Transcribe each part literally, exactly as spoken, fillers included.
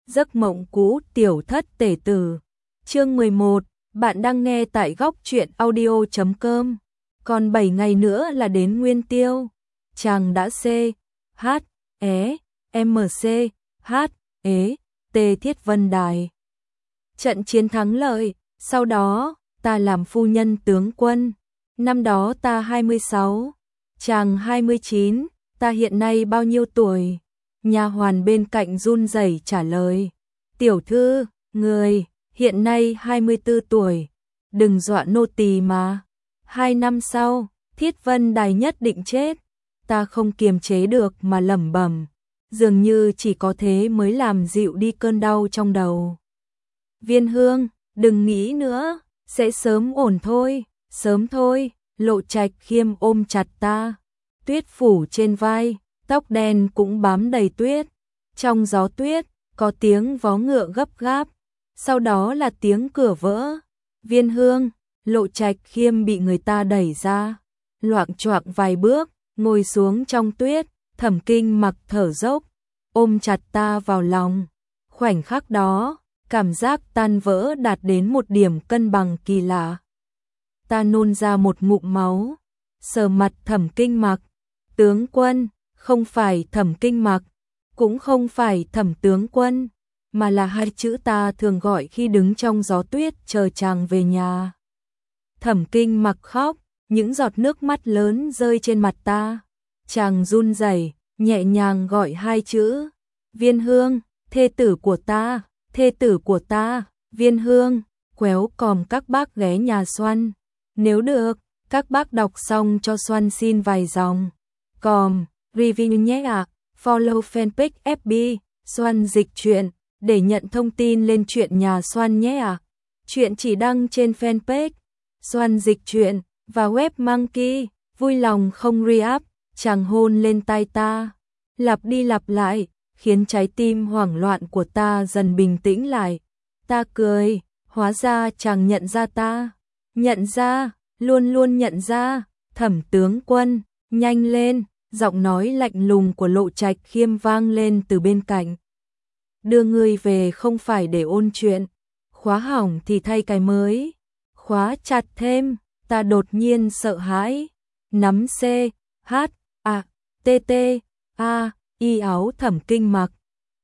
Giấc mộng cũ tiểu thất tể tử. Chương mười một, bạn đang nghe tại góc truyện audio chấm com. Còn bảy ngày nữa là đến Nguyên Tiêu. Chàng đã C, H, E, M C, H, E, T Thiết Vân Đài. Trận chiến thắng lợi, sau đó, ta làm phu nhân tướng quân. Năm đó ta hai mươi sáu, chàng hai mươi chín, ta hiện nay bao nhiêu tuổi? Nha hoàn bên cạnh run rẩy trả lời. Tiểu thư, người, hiện nay hai mươi tư tuổi. Đừng dọa nô tỳ mà. Hai năm sau, Thiết Vân Đài nhất định chết. Ta không kiềm chế được mà lẩm bẩm. Dường như chỉ có thế mới làm dịu đi cơn đau trong đầu. Viên Hương, đừng nghĩ nữa, sẽ sớm ổn thôi, sớm thôi. Lộ Trạch Khiêm ôm chặt ta. Tuyết phủ trên vai, tóc đen cũng bám đầy tuyết. Trong gió tuyết, có tiếng vó ngựa gấp gáp. Sau đó là tiếng cửa vỡ. Viên Hương, Lộ Trạch Khiêm bị người ta đẩy ra. Loạng choạng vài bước, ngồi xuống trong tuyết. Thẩm Kinh Mặc thở dốc, ôm chặt ta vào lòng. Khoảnh khắc đó, cảm giác tan vỡ đạt đến một điểm cân bằng kỳ lạ. Ta nôn ra một ngụm máu, sờ mặt Thẩm Kinh Mặc. Tướng quân, không phải Thẩm Kinh Mặc, cũng không phải Thẩm tướng quân, mà là hai chữ ta thường gọi khi đứng trong gió tuyết chờ chàng về nhà. Thẩm Kinh Mặc khóc, những giọt nước mắt lớn rơi trên mặt ta. Chàng run rẩy, nhẹ nhàng gọi hai chữ. Viên Hương, thê tử của ta, thê tử của ta, Viên Hương. Quéo còm các bác ghé nhà Xoăn. Nếu được, các bác đọc xong cho Xoăn xin vài dòng. Còm, review nhé ạ. Follow fanpage ép bê, Xoăn dịch truyện, để nhận thông tin lên chuyện nhà Xoăn nhé ạ. Chuyện chỉ đăng trên fanpage, Xoăn dịch truyện, và web Monkey. Vui lòng không re-up. Chàng hôn lên tai ta, lặp đi lặp lại, khiến trái tim hoảng loạn của ta dần bình tĩnh lại. Ta cười, hóa ra chàng nhận ra ta. Nhận ra, luôn luôn nhận ra. Thẩm tướng quân, nhanh lên, giọng nói lạnh lùng của Lộ Trạch Khiêm vang lên từ bên cạnh. Đưa ngươi về không phải để ôn chuyện, khóa hỏng thì thay cái mới. Khóa chặt thêm, ta đột nhiên sợ hãi, nắm C, H, A, T T, A, y áo Thẩm Kinh Mặc.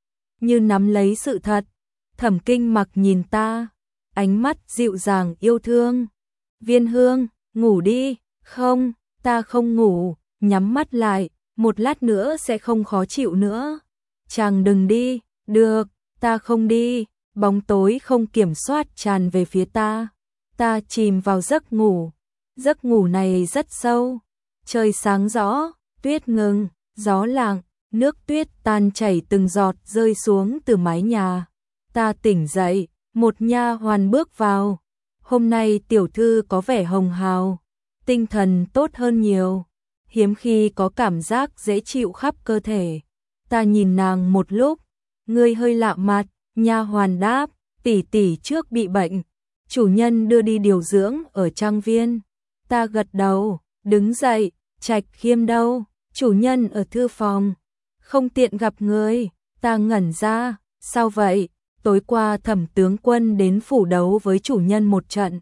Như nắm lấy sự thật, Thẩm Kinh Mặc nhìn ta, ánh mắt dịu dàng yêu thương. Viên Hương, ngủ đi. Không, ta không ngủ, nhắm mắt lại, một lát nữa sẽ không khó chịu nữa. Chàng đừng đi. Được, ta không đi. Bóng tối không kiểm soát tràn về phía ta. Ta chìm vào giấc ngủ. Giấc ngủ này rất sâu. Trời sáng rõ, tuyết ngừng, gió lặng, nước tuyết tan chảy từng giọt rơi xuống từ mái nhà. Ta tỉnh dậy, một nha hoàn bước vào. Hôm nay tiểu thư có vẻ hồng hào, tinh thần tốt hơn nhiều, hiếm khi có cảm giác dễ chịu khắp cơ thể. Ta nhìn nàng một lúc, ngươi hơi lạ mặt. Nha hoàn đáp, tỷ tỷ trước bị bệnh, chủ nhân đưa đi điều dưỡng ở trang viên. Ta gật đầu, đứng dậy. Trạch Khiêm đâu? Chủ nhân ở thư phòng, không tiện gặp người. Ta ngẩn ra, sao vậy? Tối qua Thẩm tướng quân đến phủ đấu với chủ nhân một trận,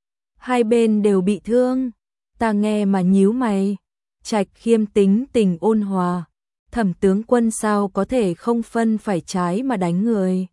hai bên đều bị thương. Ta nghe mà nhíu mày. Trạch Khiêm tính tình ôn hòa, Thẩm tướng quân sao có thể không phân phải trái mà đánh người.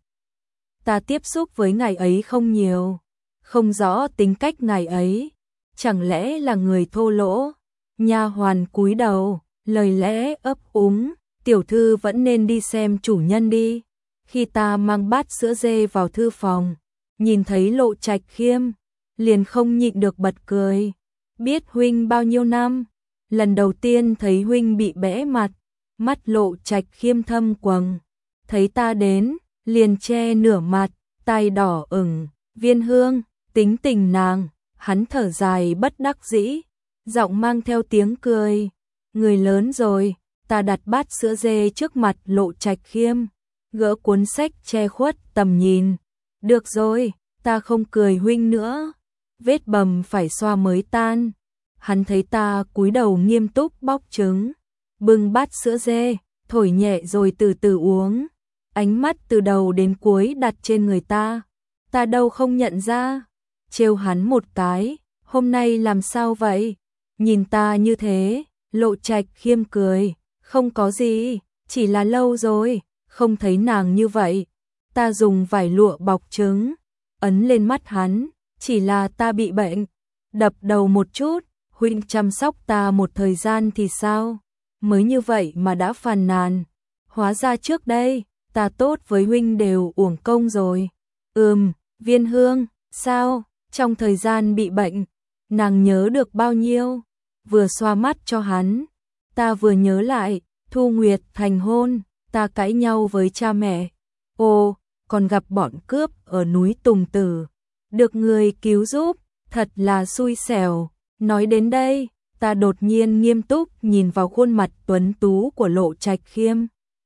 Ta tiếp xúc với ngài ấy không nhiều, không rõ tính cách ngài ấy, chẳng lẽ là người thô lỗ? Nha hoàn cúi đầu, lời lẽ ấp úng, tiểu thư vẫn nên đi xem chủ nhân đi. Khi ta mang bát sữa dê vào thư phòng, nhìn thấy Lộ Trạch Khiêm, liền không nhịn được bật cười. Biết huynh bao nhiêu năm, lần đầu tiên thấy huynh bị bẽ mặt, mắt Lộ Trạch Khiêm thâm quầng, thấy ta đến, liền che nửa mặt, tai đỏ ửng. Viên Hương, tính tình nàng. Hắn thở dài bất đắc dĩ, giọng mang theo tiếng cười. Người lớn rồi. Ta đặt bát sữa dê trước mặt Lộ Trạch Khiêm, gỡ cuốn sách che khuất tầm nhìn. Được rồi, ta không cười huynh nữa, vết bầm phải xoa mới tan. Hắn thấy ta cúi đầu nghiêm túc bóc trứng, bưng bát sữa dê, thổi nhẹ rồi từ từ uống. ánh mắt từ đầu đến cuối đặt trên người ta. Ta đâu không nhận ra, trêu hắn một cái, hôm nay làm sao vậy? Nhìn ta như thế, Lộ Trạch Khiêm cười, không có gì, chỉ là lâu rồi, không thấy nàng như vậy. Ta dùng vải lụa bọc trứng, ấn lên mắt hắn, chỉ là ta bị bệnh, đập đầu một chút, huynh chăm sóc ta một thời gian thì sao? Mới như vậy mà đã phàn nàn, hóa ra trước đây, ta tốt với huynh đều uổng công rồi. Ừm, Viên Hương, sao? Trong thời gian bị bệnh, nàng nhớ được bao nhiêu? Vừa xoa mắt cho hắn, ta vừa nhớ lại, Thu Nguyệt thành hôn, ta cãi nhau với cha mẹ. Ồ, còn gặp bọn cướp ở núi Tùng Tử, được người cứu giúp, thật là xui xẻo. Nói đến đây, ta đột nhiên nghiêm túc nhìn vào khuôn mặt tuấn tú của Lộ Trạch Khiêm.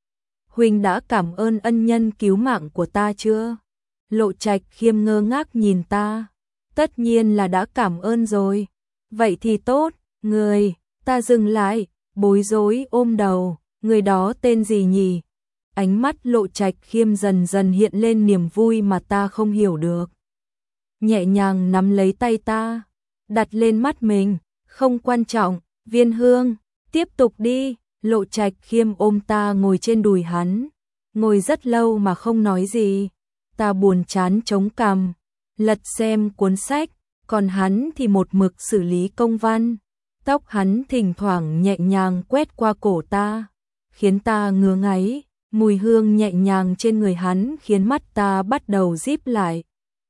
Huynh đã cảm ơn ân nhân cứu mạng của ta chưa? Lộ Trạch Khiêm ngơ ngác nhìn ta. Tất nhiên là đã cảm ơn rồi. Vậy thì tốt, người, ta dừng lại, bối rối ôm đầu, người đó tên gì nhỉ? Ánh mắt Lộ Trạch Khiêm dần dần hiện lên niềm vui mà ta không hiểu được. Nhẹ nhàng nắm lấy tay ta, đặt lên mắt mình, không quan trọng, Viên Hương, tiếp tục đi. Lộ Trạch Khiêm ôm ta ngồi trên đùi hắn, ngồi rất lâu mà không nói gì. Ta buồn chán chống cằm, lật xem cuốn sách, còn hắn thì một mực xử lý công văn. Tóc hắn thỉnh thoảng nhẹ nhàng quét qua cổ ta, khiến ta ngứa ngáy, mùi hương nhẹ nhàng trên người hắn khiến mắt ta bắt đầu díp lại.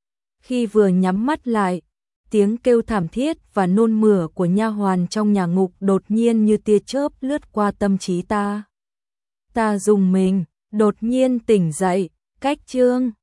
Khi vừa nhắm mắt lại, tiếng kêu thảm thiết và nôn mửa của nha hoàn trong nhà ngục đột nhiên như tia chớp lướt qua tâm trí ta. Ta rùng mình, đột nhiên tỉnh dậy, cách chương